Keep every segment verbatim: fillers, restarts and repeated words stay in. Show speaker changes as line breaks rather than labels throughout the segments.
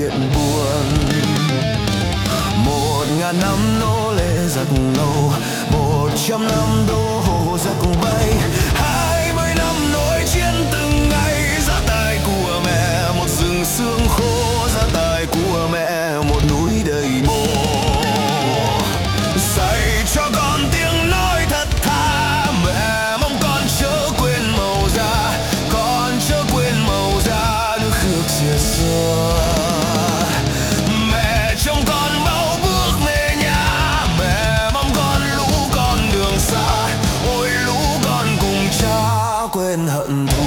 chuyện buồn. Một ngàn năm nô lệ giặc ngầu, một trăm năm đô hộ giặc bay, hai mươi năm nỗi chiến từng ngày. Giá tài của mẹ một rừng xương khô, giá tài của mẹ một núi đầy mồ. Dạy cho con tiếng nói thật thà, mẹ mong con chớ quên màu da, con chớ quên màu da nước khước xìa xưa. Mẹ trông con bao bước về nhà, mẹ mong con lũ con đường xa, ôi lũ con cùng cha quên hận thù.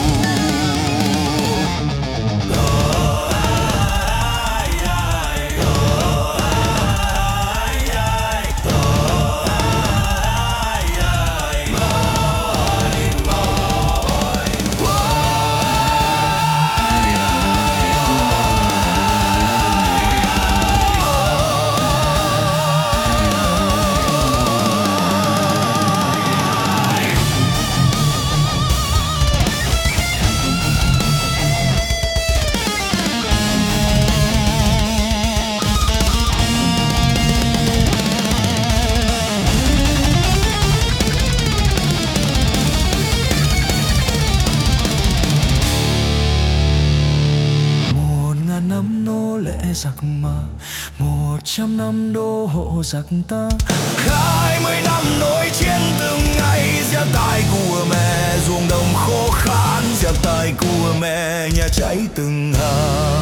Năm nô lệ giặc mà, một trăm năm đô hộ giặc ta, hai mươi năm nỗi chiến từng ngày. Giáp tài của mẹ ruộng đồng khô khan, giáp tài của mẹ nhà cháy từng hàng.